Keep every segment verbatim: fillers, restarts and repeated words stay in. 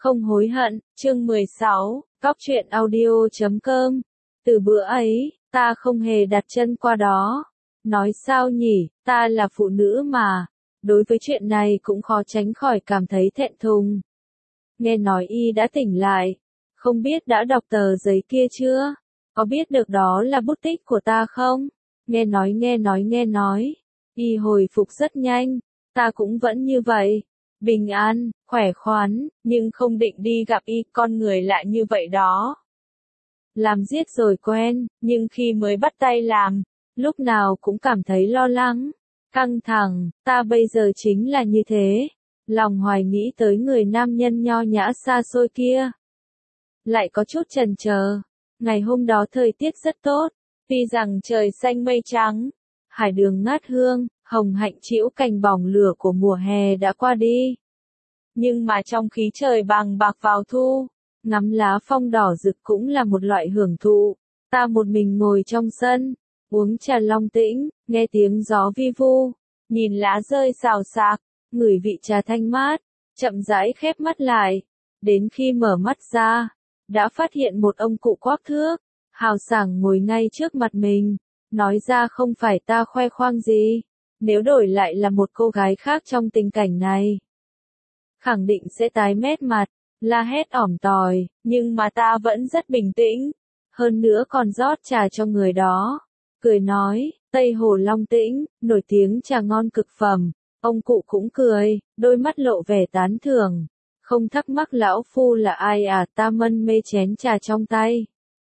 Không hối hận, chương mười sáu, cóc truyện audio chấm com. Từ bữa ấy, ta không hề đặt chân qua đó. Nói sao nhỉ, ta là phụ nữ mà. Đối với chuyện này cũng khó tránh khỏi cảm thấy thẹn thùng. Nghe nói y đã tỉnh lại. Không biết đã đọc tờ giấy kia chưa? Có biết được đó là bút tích của ta không? Nghe nói nghe nói nghe nói. Y hồi phục rất nhanh. Ta cũng vẫn như vậy. Bình an, khỏe khoắn, nhưng không định đi gặp y, con người lại như vậy đó. Làm giết rồi quen, nhưng khi mới bắt tay làm, lúc nào cũng cảm thấy lo lắng, căng thẳng, ta bây giờ chính là như thế. Lòng hoài nghĩ tới người nam nhân nho nhã xa xôi kia. Lại có chút chần chờ. Ngày hôm đó thời tiết rất tốt, tuy rằng trời xanh mây trắng, hải đường ngát hương, hồng hạnh chĩu cành bỏng lửa của mùa hè đã qua đi. Nhưng mà trong khí trời bằng bạc vào thu, ngắm lá phong đỏ rực cũng là một loại hưởng thụ. Ta một mình ngồi trong sân, uống trà long tĩnh, nghe tiếng gió vi vu, nhìn lá rơi xào xạc, ngửi vị trà thanh mát, chậm rãi khép mắt lại. Đến khi mở mắt ra, đã phát hiện một ông cụ quắc thước, hào sảng ngồi ngay trước mặt mình. Nói ra không phải ta khoe khoang gì, nếu đổi lại là một cô gái khác trong tình cảnh này, khẳng định sẽ tái mét mặt, la hét ỏm tòi, nhưng mà ta vẫn rất bình tĩnh, hơn nữa còn rót trà cho người đó, cười nói, Tây Hồ Long Tĩnh, nổi tiếng trà ngon cực phẩm. Ông cụ cũng cười, đôi mắt lộ vẻ tán thưởng, không thắc mắc lão phu là ai à, ta mân mê chén trà trong tay.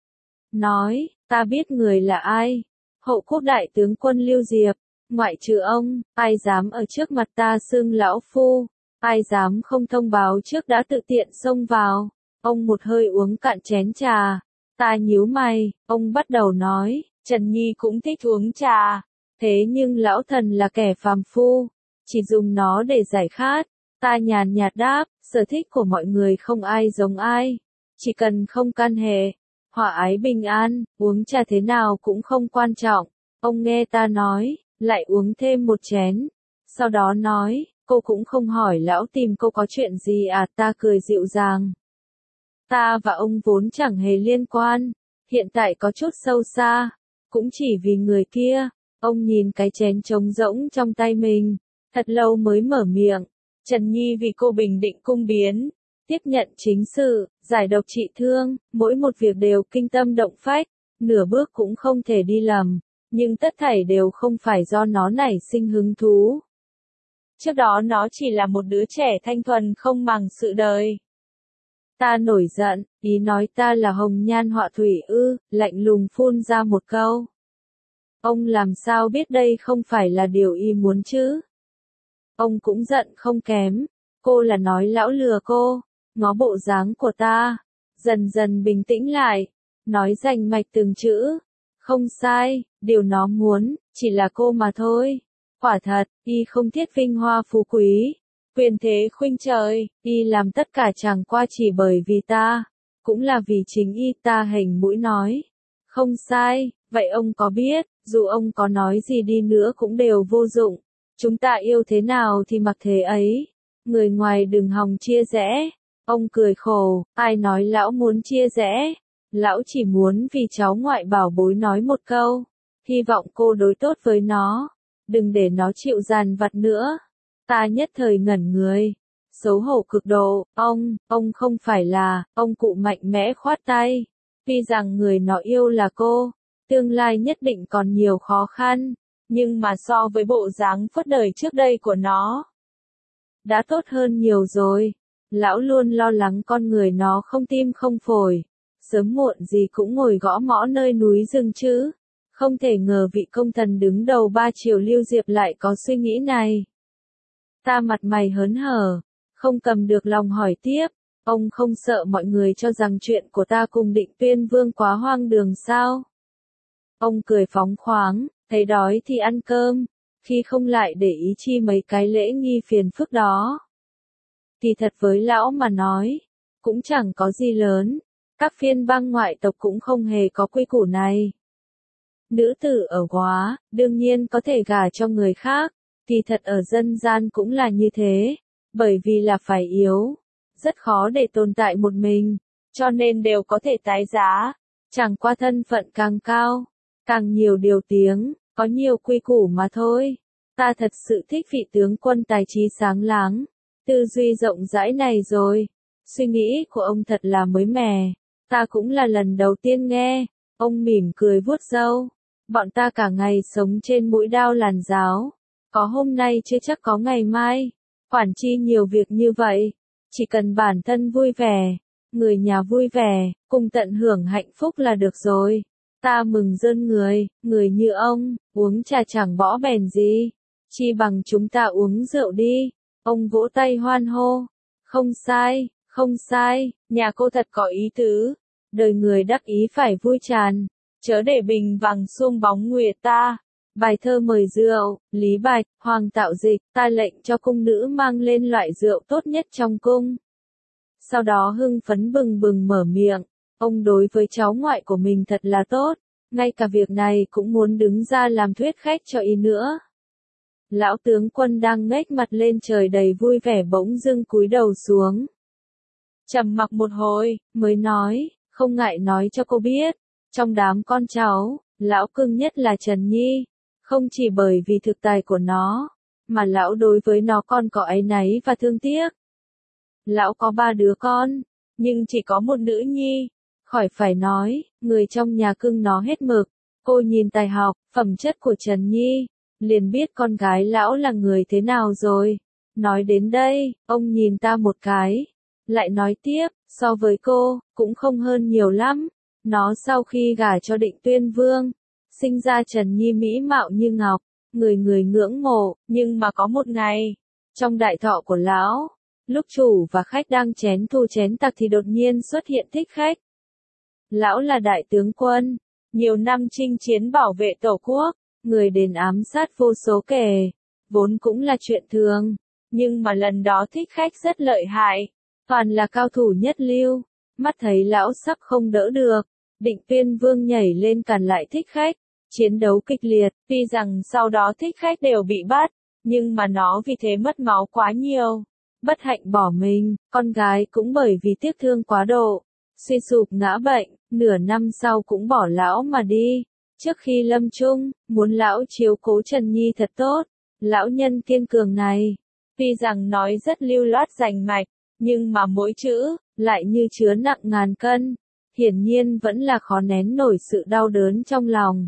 Nói, ta biết người là ai, Hậu Quốc đại tướng quân Lưu Diệp, ngoại trừ ông, ai dám ở trước mặt ta xưng lão phu. Ai dám không thông báo trước đã tự tiện xông vào. Ông một hơi uống cạn chén trà. Ta nhíu mày, ông bắt đầu nói, Trần Nhi cũng thích uống trà. Thế nhưng lão thần là kẻ phàm phu, chỉ dùng nó để giải khát. Ta nhàn nhạt đáp, sở thích của mọi người không ai giống ai. Chỉ cần không can hệ, hòa ái bình an, uống trà thế nào cũng không quan trọng. Ông nghe ta nói, lại uống thêm một chén. Sau đó nói, cô cũng không hỏi lão tìm cô có chuyện gì à, ta cười dịu dàng. Ta và ông vốn chẳng hề liên quan, hiện tại có chút sâu xa, cũng chỉ vì người kia. Ông nhìn cái chén trống rỗng trong tay mình, thật lâu mới mở miệng. Trần Nhi vì cô bình định cung biến, tiếp nhận chính sự, giải độc trị thương, mỗi một việc đều kinh tâm động phách, nửa bước cũng không thể đi lầm, nhưng tất thảy đều không phải do nó nảy sinh hứng thú. Trước đó nó chỉ là một đứa trẻ thanh thuần không màng sự đời. Ta nổi giận, ý nói ta là hồng nhan họa thủy ư, lạnh lùng phun ra một câu. Ông làm sao biết đây không phải là điều y muốn chứ? Ông cũng giận không kém, cô là nói lão lừa cô, ngó bộ dáng của ta, dần dần bình tĩnh lại, nói rành mạch từng chữ. Không sai, điều nó muốn, chỉ là cô mà thôi. Quả thật, y không thiết vinh hoa phú quý, quyền thế khuynh trời, y làm tất cả chẳng qua chỉ bởi vì ta, cũng là vì chính y. Ta hình mũi nói, không sai, vậy ông có biết, dù ông có nói gì đi nữa cũng đều vô dụng, chúng ta yêu thế nào thì mặc thế ấy, người ngoài đừng hòng chia rẽ. Ông cười khổ, ai nói lão muốn chia rẽ, lão chỉ muốn vì cháu ngoại bảo bối nói một câu, hy vọng cô đối tốt với nó. Đừng để nó chịu dằn vặt nữa. Ta nhất thời ngẩn người. Xấu hổ cực độ, ông, ông không phải là, ông cụ mạnh mẽ khoát tay. Tuy rằng người nó yêu là cô, tương lai nhất định còn nhiều khó khăn, nhưng mà so với bộ dáng phớt đời trước đây của nó, đã tốt hơn nhiều rồi. Lão luôn lo lắng con người nó không tim không phổi, sớm muộn gì cũng ngồi gõ mõ nơi núi rừng chứ. Không thể ngờ vị công thần đứng đầu ba triều Lưu Diệp lại có suy nghĩ này. Ta mặt mày hớn hở, không cầm được lòng hỏi tiếp, ông không sợ mọi người cho rằng chuyện của ta cùng Định Tuyên Vương quá hoang đường sao? Ông cười phóng khoáng, thấy đói thì ăn cơm, khi không lại để ý chi mấy cái lễ nghi phiền phức đó. Kỳ thật với lão mà nói, cũng chẳng có gì lớn, các phiên bang ngoại tộc cũng không hề có quy củ này. Nữ tử ở Góa, đương nhiên có thể gả cho người khác, kỳ thật ở dân gian cũng là như thế, bởi vì là phải yếu. rất khó để tồn tại một mình, cho nên đều có thể tái giá. Chẳng qua thân phận càng cao, càng nhiều điều tiếng, có nhiều quy củ mà thôi. Ta thật sự thích vị tướng quân tài trí sáng láng, tư duy rộng rãi này rồi. Suy nghĩ của ông thật là mới mẻ, ta cũng là lần đầu tiên nghe. Ông mỉm cười vuốt râu. Bọn ta cả ngày sống trên mũi đao làn giáo, có hôm nay chưa chắc có ngày mai. Quản chi nhiều việc như vậy, chỉ cần bản thân vui vẻ, người nhà vui vẻ, cùng tận hưởng hạnh phúc là được rồi. Ta mừng rơn người, người như ông, uống trà chẳng bỏ bèn gì, chi bằng chúng ta uống rượu đi. Ông vỗ tay hoan hô. Không sai, không sai, nhà cô thật có ý tứ. Đời người đắc ý phải vui tràn, chớ để bình vàng xuông bóng nguyệt ta. Bài thơ mời rượu, Lý Bạch, Hoàng Tạo Dịch, ta lệnh cho cung nữ mang lên loại rượu tốt nhất trong cung. Sau đó hưng phấn bừng bừng mở miệng, ông đối với cháu ngoại của mình thật là tốt, ngay cả việc này cũng muốn đứng ra làm thuyết khách cho y nữa. Lão tướng quân đang ngếch mặt lên trời đầy vui vẻ bỗng dưng cúi đầu xuống. Trầm mặc một hồi, mới nói, không ngại nói cho cô biết, trong đám con cháu, lão cưng nhất là Trần Nhi, không chỉ bởi vì thực tài của nó, mà lão đối với nó còn có áy náy và thương tiếc. Lão có ba đứa con, nhưng chỉ có một nữ nhi, khỏi phải nói, người trong nhà cưng nó hết mực. Cô nhìn tài học, phẩm chất của Trần Nhi, liền biết con gái lão là người thế nào rồi. Nói đến đây, ông nhìn ta một cái, lại nói tiếp, so với cô, cũng không hơn nhiều lắm. Nó sau khi gả cho Định Tuyên Vương, sinh ra Trần Nhi mỹ mạo như ngọc, người người ngưỡng mộ, nhưng mà có một ngày, trong đại thọ của lão, lúc chủ và khách đang chén thu chén tặc thì đột nhiên xuất hiện thích khách. Lão là đại tướng quân, nhiều năm chinh chiến bảo vệ tổ quốc, người đến ám sát vô số kể, vốn cũng là chuyện thường, nhưng mà lần đó thích khách rất lợi hại, toàn là cao thủ nhất lưu, mắt thấy lão sắp không đỡ được, Định Tuyên Vương nhảy lên cản lại thích khách, chiến đấu kịch liệt, tuy rằng sau đó thích khách đều bị bắt, nhưng mà nó vì thế mất máu quá nhiều, bất hạnh bỏ mình, con gái cũng bởi vì tiếc thương quá độ, suy sụp ngã bệnh, nửa năm sau cũng bỏ lão mà đi. Trước khi lâm chung, muốn lão chiếu cố Trần Nhi thật tốt, lão nhân kiên cường này, tuy rằng nói rất lưu loát rành mạch, nhưng mà mỗi chữ, lại như chứa nặng ngàn cân, hiển nhiên vẫn là khó nén nổi sự đau đớn trong lòng.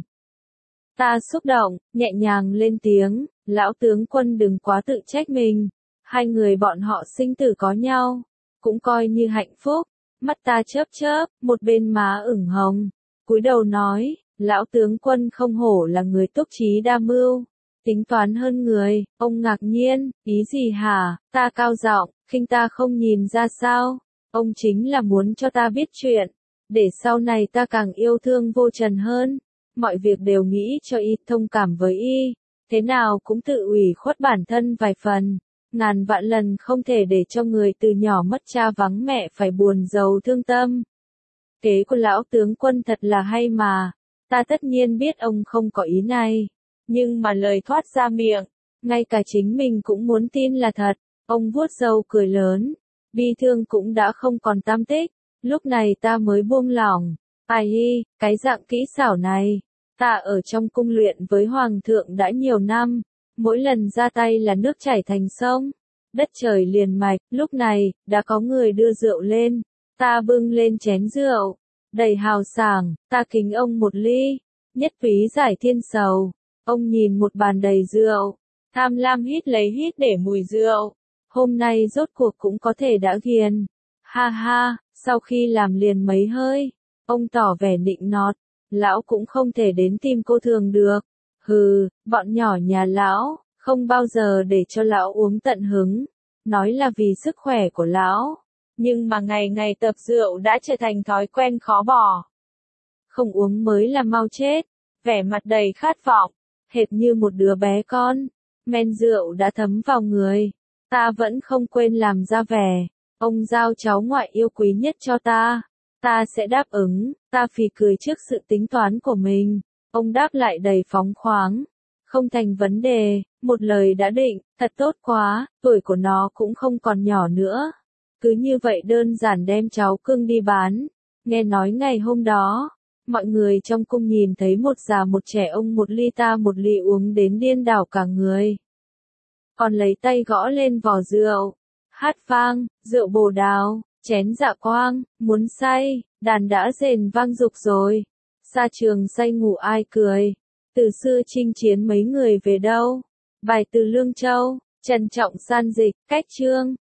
Ta xúc động, nhẹ nhàng lên tiếng, lão tướng quân đừng quá tự trách mình, hai người bọn họ sinh tử có nhau, cũng coi như hạnh phúc. Mắt ta chớp chớp, một bên má ửng hồng, cúi đầu nói, lão tướng quân không hổ là người túc trí đa mưu, tính toán hơn người. Ông ngạc nhiên, ý gì hả? Ta cao giọng, khinh ta không nhìn ra sao? Ông chính là muốn cho ta biết chuyện, để sau này ta càng yêu thương vô trần hơn, mọi việc đều nghĩ cho y, thông cảm với y, thế nào cũng tự ủy khuất bản thân vài phần. Ngàn vạn lần không thể để cho người từ nhỏ mất cha vắng mẹ phải buồn rầu thương tâm. Kế của lão tướng quân thật là hay mà, ta tất nhiên biết ông không có ý này, nhưng mà lời thoát ra miệng, ngay cả chính mình cũng muốn tin là thật. Ông vuốt râu cười lớn, bi thương cũng đã không còn tăm tích, lúc này ta mới buông lỏng. Ai hi, cái dạng kỹ xảo này, ta ở trong cung luyện với hoàng thượng đã nhiều năm. Mỗi lần ra tay là nước chảy thành sông, đất trời liền mạch. Lúc này, đã có người đưa rượu lên, ta bưng lên chén rượu, đầy hào sảng, ta kính ông một ly, nhất phí giải thiên sầu. Ông nhìn một bàn đầy rượu, tham lam hít lấy hít để mùi rượu, hôm nay rốt cuộc cũng có thể đã ghiền. Ha ha, sau khi làm liền mấy hơi, ông tỏ vẻ nịnh nọt, lão cũng không thể đến tìm cô thường được. Hừ, bọn nhỏ nhà lão, không bao giờ để cho lão uống tận hứng, nói là vì sức khỏe của lão, nhưng mà ngày ngày tập rượu đã trở thành thói quen khó bỏ. Không uống mới là mau chết, vẻ mặt đầy khát vọng, hệt như một đứa bé con, men rượu đã thấm vào người, ta vẫn không quên làm ra vẻ, ông giao cháu ngoại yêu quý nhất cho ta, ta sẽ đáp ứng. Ta phì cười trước sự tính toán của mình. Ông đáp lại đầy phóng khoáng. Không thành vấn đề, một lời đã định, thật tốt quá, tuổi của nó cũng không còn nhỏ nữa. cứ như vậy đơn giản đem cháu cưng đi bán. Nghe nói ngày hôm đó, mọi người trong cung nhìn thấy một già một trẻ ông một ly ta một ly uống đến điên đảo cả người. Còn lấy tay gõ lên vò rượu, hát vang, rượu bồ đào, chén dạ quang, muốn say, đàn đã rền vang dục rồi. Xa trường say ngủ ai cười, từ xưa chinh chiến mấy người về đâu. Bài từ Lương Châu, trân trọng san dịch, cách chương.